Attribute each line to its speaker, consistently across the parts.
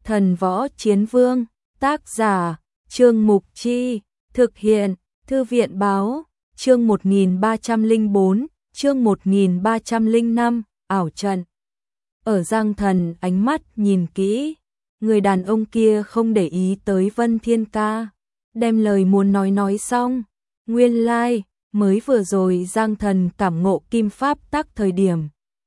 Speaker 1: Thần võ chiến vương, tác giả, Trương Mục Chi, thực hiện, Thư viện báo, chương 1304, chương 1305, ảo trận. Ở Giang Thần ánh mắt nhìn kỹ, người đàn ông kia không để ý tới Vân Thiên Ca, đem lời muốn nói xong. Nguyên lai, mới vừa rồi Giang Thần cảm ngộ kim pháp tắc thời điểm.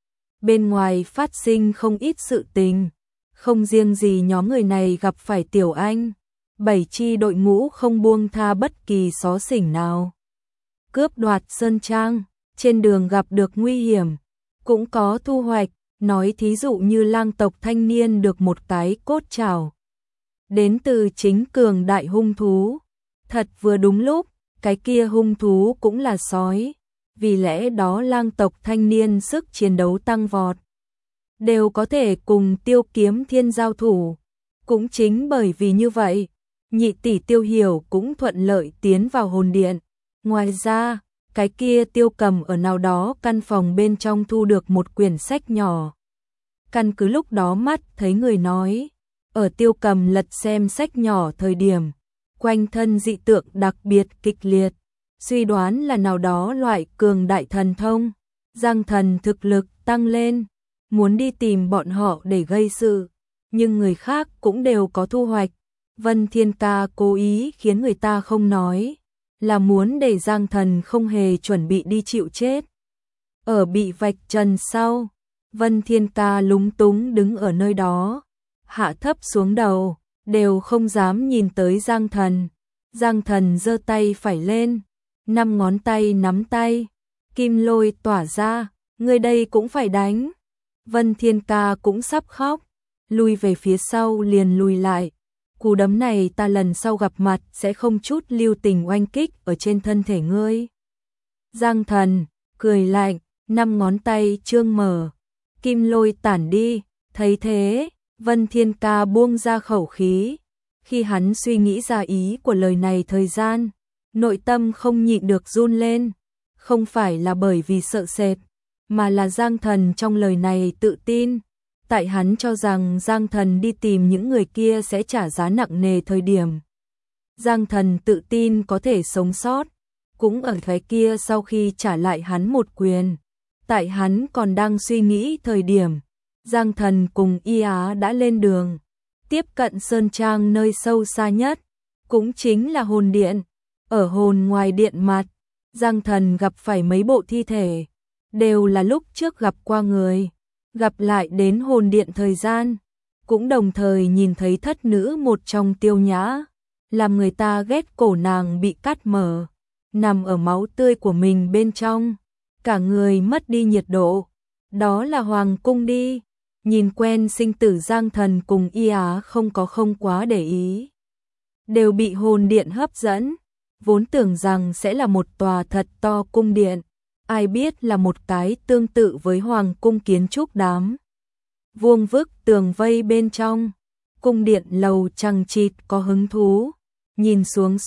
Speaker 1: Bên ngoài phát sinh không ít sự tình, không riêng gì nhóm người này gặp phải Tiểu Anh, 7 chi đội ngũ không buông tha bất kỳ xó xỉnh nào. Cướp đoạt sơn trang, trên đường gặp được nguy hiểm, cũng có thu hoạch, nói thí dụ như lang tộc thanh niên được một cái cốt trảo. Đến từ chính cường đại hung thú, thật vừa đúng lúc, cái kia hung thú cũng là sói, vì lẽ đó lang tộc thanh niên sức chiến đấu tăng vọt. Đều có thể cùng Tiêu Kiếm Thiên giao thủ, cũng chính bởi vì như vậy, nhị tỷ Tiêu Hiểu cũng thuận lợi tiến vào hồn điện. Ngoài ra, cái kia Tiêu Cầm ở nào đó căn phòng bên trong thu được một quyển sách nhỏ. Căn cứ lúc đó mắt thấy người nói, ở Tiêu Cầm lật xem sách nhỏ thời điểm, quanh thân dị tượng đặc biệt kịch liệt, suy đoán là nào đó loại cường đại thần thông, Giang Thần thực lực tăng lên, muốn đi tìm bọn họ để gây sự, nhưng người khác cũng đều có thu hoạch. Vân Thiên Ca cố ý khiến người ta không nói, là muốn để Giang Thần không hề chuẩn bị đi chịu chết. Ở bị vạch trần sau, Vân Thiên Ca lúng túng đứng ở nơi đó, hạ thấp xuống đầu, đều không dám nhìn tới Giang Thần. Giang Thần giơ tay phải lên, 5 ngón tay nắm tay, kim lôi tỏa ra, người đây cũng phải đánh. Vân Thiên Ca cũng sắp khóc, lùi về phía sau liền lùi lại. Cú đấm này ta lần sau gặp mặt sẽ không chút lưu tình oanh kích ở trên thân thể ngươi. Giang Thần cười lạnh, 5 ngón tay trương mở, kim lôi tản đi, thấy thế, Vân Thiên Ca buông ra khẩu khí. Khi hắn suy nghĩ ra ý của lời này thời gian, nội tâm không nhịn được run lên, không phải là bởi vì sợ sệt, mà là Giang Thần trong lời này tự tin. Tại hắn cho rằng Giang Thần đi tìm những người kia sẽ trả giá nặng nề thời điểm. Giang Thần tự tin có thể sống sót, cũng ở cái kia sau khi trả lại hắn một quyền. Tại hắn còn đang suy nghĩ thời điểm, Giang Thần cùng Y Á đã lên đường, tiếp cận sơn trang nơi sâu xa nhất, cũng chính là hồn điện. Ở hồn ngoài điện mặt, Giang Thần gặp phải mấy bộ thi thể, đều là lúc trước gặp qua người. Gặp lại đến hồn điện thời gian, cũng đồng thời nhìn thấy thất nữ một trong Tiêu Nhã, làm người ta ghét cổ nàng bị cắt mở, nằm ở máu tươi của mình bên trong, cả người mất đi nhiệt độ. Đó là hoàng cung đi. Nhìn quen sinh tử Giang Thần cùng Y Á không quá để ý, đều bị hồn điện hấp dẫn, vốn tưởng rằng sẽ là một tòa thật to cung điện, ai biết là một cái tương tự với hoàng cung kiến trúc đám vuông vức tường vây bên trong. Cung điện lầu chằng chịt có hứng thú, nhìn xuống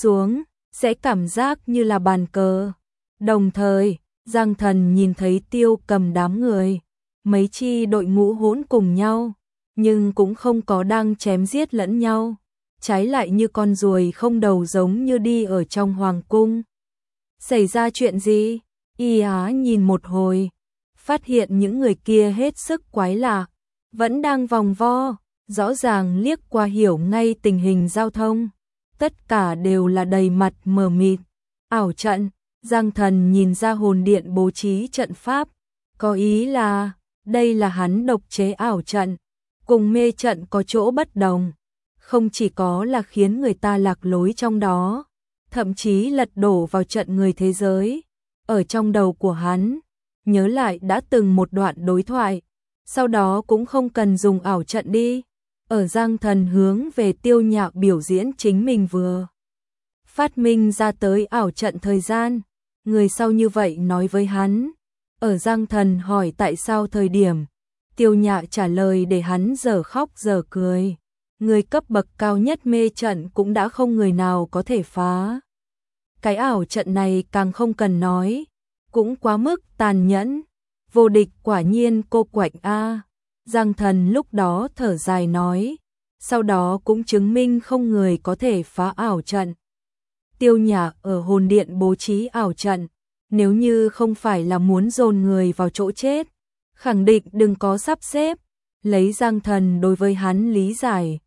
Speaker 1: sẽ cảm giác như là bàn cờ. Đồng thời, Giang Thần nhìn thấy Tiêu Cầm đám người, mấy chi đội ngũ hỗn cùng nhau, nhưng cũng không có đang chém giết lẫn nhau, trái lại như con ruồi không đầu giống như đi ở trong hoàng cung. Xảy ra chuyện gì? Y Á nhìn một hồi, phát hiện những người kia hết sức quái lạ, vẫn đang vòng vo, rõ ràng liếc qua hiểu ngay tình hình giao thông, tất cả đều là đầy mặt mờ mịt. Ảo trận. Giang Thần nhìn ra hồn điện bố trí trận pháp, có ý là đây là hắn độc chế ảo trận, cùng mê trận có chỗ bất đồng, không chỉ có là khiến người ta lạc lối trong đó, thậm chí lật đổ vào trận người thế giới. Ở trong đầu của hắn, nhớ lại đã từng một đoạn đối thoại, sau đó cũng không cần dùng ảo trận đi. Ở Giang Thần hướng về Tiêu Nhã biểu diễn chính mình vừa phát minh ra tới ảo trận thời gian, người sau như vậy nói với hắn. Ở Giang Thần hỏi tại sao thời điểm, Tiêu Nhã trả lời để hắn giờ khóc giờ cười. Người cấp bậc cao nhất mê trận cũng đã không người nào có thể phá. Cái ảo trận này càng không cần nói, cũng quá mức tàn nhẫn, vô địch quả nhiên cô quạnh a. Giang Thần lúc đó thở dài nói, sau đó cũng chứng minh không người có thể phá ảo trận. Tiêu Nhã ở hồn điện bố trí ảo trận, nếu như không phải là muốn dồn người vào chỗ chết, khẳng định đừng có sắp xếp. Lấy Giang Thần đối với hắn lý giải,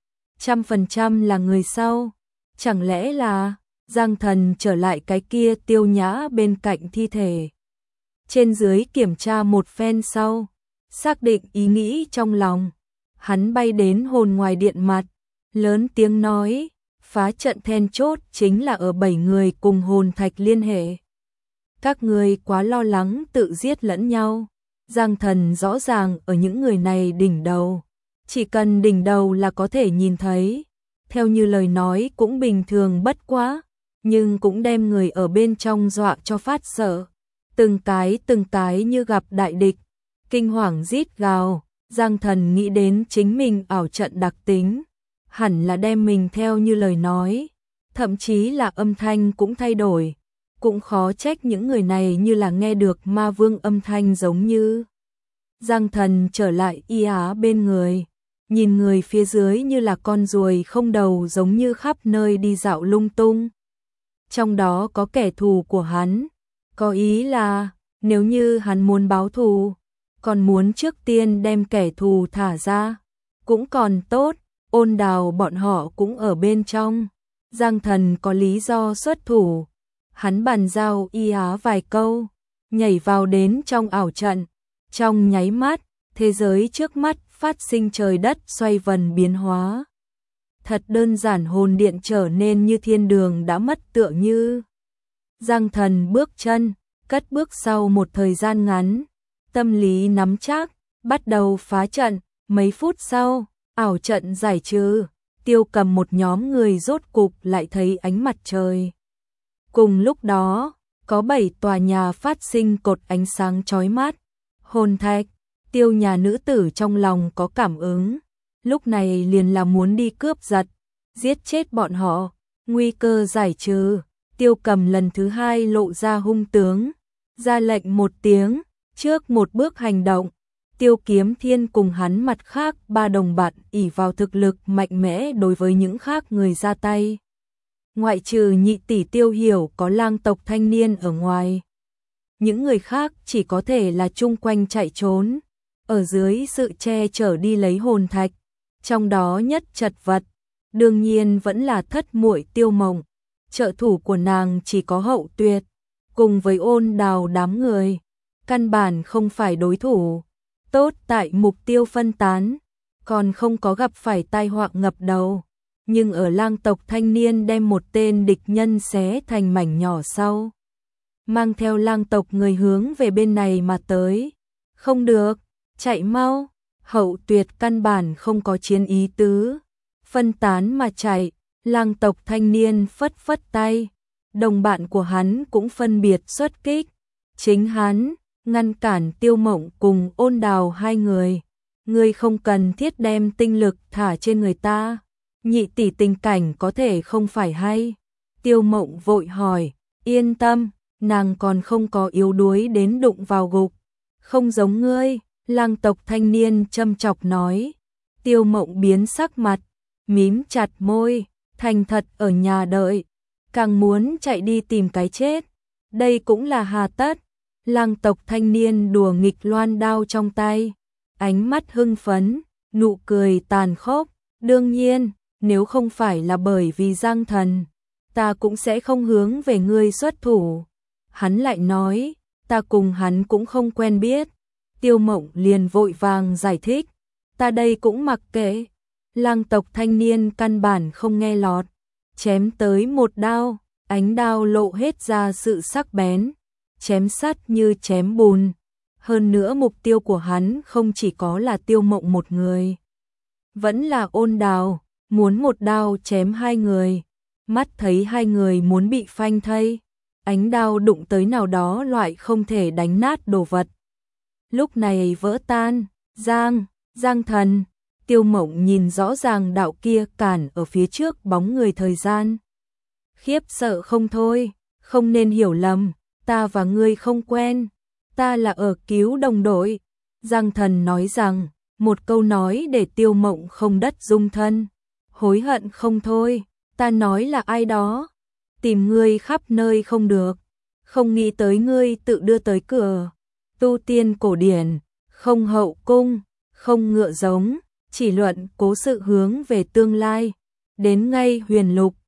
Speaker 1: 100% là người sau. Chẳng lẽ là Giang Thần trở lại cái kia Tiêu Nhã bên cạnh thi thể. Trên dưới kiểm tra một phen sau, xác định ý nghĩ trong lòng. Hắn bay đến hồn ngoài điện mặt, lớn tiếng nói, phá trận then chốt chính là ở 7 người cùng hồn thạch liên hệ. Các người quá lo lắng tự giết lẫn nhau. Giang Thần rõ ràng ở những người này đỉnh đầu. Chỉ cần đỉnh đầu là có thể nhìn thấy. Theo như lời nói cũng bình thường bất quá, nhưng cũng đem người ở bên trong dọa cho phát sợ. Từng cái như gặp đại địch, kinh hoàng rít gào. Giang Thần nghĩ đến chính mình ảo trận đặc tính, hẳn là đem mình theo như lời nói, thậm chí là âm thanh cũng thay đổi. Cũng khó trách những người này như là nghe được ma vương âm thanh giống như. Giang Thần trở lại Y Á bên người, nhìn người phía dưới như là con ruồi không đầu giống như khắp nơi đi dạo lung tung. Trong đó có kẻ thù của hắn, có ý là nếu như hắn muốn báo thù, còn muốn trước tiên đem kẻ thù thả ra, cũng còn tốt. Ôn Đào bọn họ cũng ở bên trong. Giang Thần có lý do xuất thủ. Hắn bàn giao Y Á vài câu, nhảy vào đến trong ảo trận. Trong nháy mắt, thế giới trước mắt phát sinh trời đất xoay vần biến hóa. Thật đơn giản, hồn điện trở nên như thiên đường đã mất tựa như. Giang Thần bước chân, cất bước sau một thời gian ngắn, tâm lý nắm chắc, bắt đầu phá trận. Mấy phút sau, ảo trận giải trừ, Tiêu Cầm một nhóm người rốt cục lại thấy ánh mặt trời. Cùng lúc đó, có 7 tòa nhà phát sinh cột ánh sáng chói mắt. Hồn thạch, Tiêu nhà nữ tử trong lòng có cảm ứng, lúc này liền là muốn đi cướp giật, giết chết bọn họ. Nguy cơ giải trừ, Tiêu Cầm lần thứ 2 lộ ra hung tướng, ra lệnh một tiếng, trước một bước hành động. Tiêu Kiếm Thiên cùng hắn mặt khác 3 đồng bạn ỷ vào thực lực mạnh mẽ đối với những khác người ra tay. Ngoại trừ nhị tỷ Tiêu Hiểu có lang tộc thanh niên ở ngoài, những người khác chỉ có thể là chung quanh chạy trốn, ở dưới sự che chở đi lấy hồn thạch. Trong đó nhất chật vật, đương nhiên vẫn là thất muội Tiêu Mộng. Trợ thủ của nàng chỉ có Hậu Tuyệt, cùng với Ôn Đào đám người, căn bản không phải đối thủ. Tốt tại mục tiêu phân tán, còn không có gặp phải tai họa ngập đầu. Nhưng ở lang tộc thanh niên đem một tên địch nhân xé thành mảnh nhỏ sau, mang theo lang tộc người hướng về bên này mà tới. Không được, chạy mau. Hậu Tuyệt căn bản không có chiến ý tứ, phân tán mà chạy. Lang tộc thanh niên phất phất tay, đồng bạn của hắn cũng phân biệt xuất kích. Chính hắn ngăn cản Tiêu Mộng cùng Ôn Đào hai người. Ngươi không cần thiết đem tinh lực thả trên người ta, nhị tỷ tình cảnh có thể không phải hay. Tiêu Mộng vội hỏi, yên tâm, nàng còn không có yếu đuối đến đụng vào gục. Không giống ngươi, lang tộc thanh niên châm chọc nói. Tiêu Mộng biến sắc mặt, mím chặt môi, thành thật ở nhà đợi, càng muốn chạy đi tìm cái chết. Đây cũng là hà tất. Lang tộc thanh niên đùa nghịch loan đao trong tay, ánh mắt hưng phấn, nụ cười tàn khốc. Đương nhiên, nếu không phải là bởi vì Giang Thần, ta cũng sẽ không hướng về ngươi xuất thủ. Hắn lại nói, ta cùng hắn cũng không quen biết. Tiêu Mộng liền vội vàng giải thích, ta đây cũng mặc kệ. Lang tộc thanh niên căn bản không nghe lọt, chém tới một đao, ánh đao lộ hết ra sự sắc bén, chém sắt như chém bùn. Hơn nữa mục tiêu của hắn không chỉ có là Tiêu Mộng một người, vẫn là Ôn Đào, muốn một đao chém hai người. Mắt thấy hai người muốn bị phanh thây, ánh đao đụng tới nào đó loại không thể đánh nát đồ vật, lúc này vỡ tan. Giang Thần. Tiêu Mộng nhìn rõ ràng đạo kia cản ở phía trước bóng người thời gian, khiếp sợ không thôi. Không nên hiểu lầm, ta và ngươi không quen, ta là ở cứu đồng đội. Giang Thần nói rằng, một câu nói để Tiêu Mộng không đất dung thân. hối hận không thôi, ta nói là ai đó, tìm ngươi khắp nơi không được, không nghĩ tới ngươi tự đưa tới cửa. Tu tiên cổ điển, không hậu cung, không ngựa giống, chỉ luận cố sự hướng về tương lai, đến ngay huyền lục,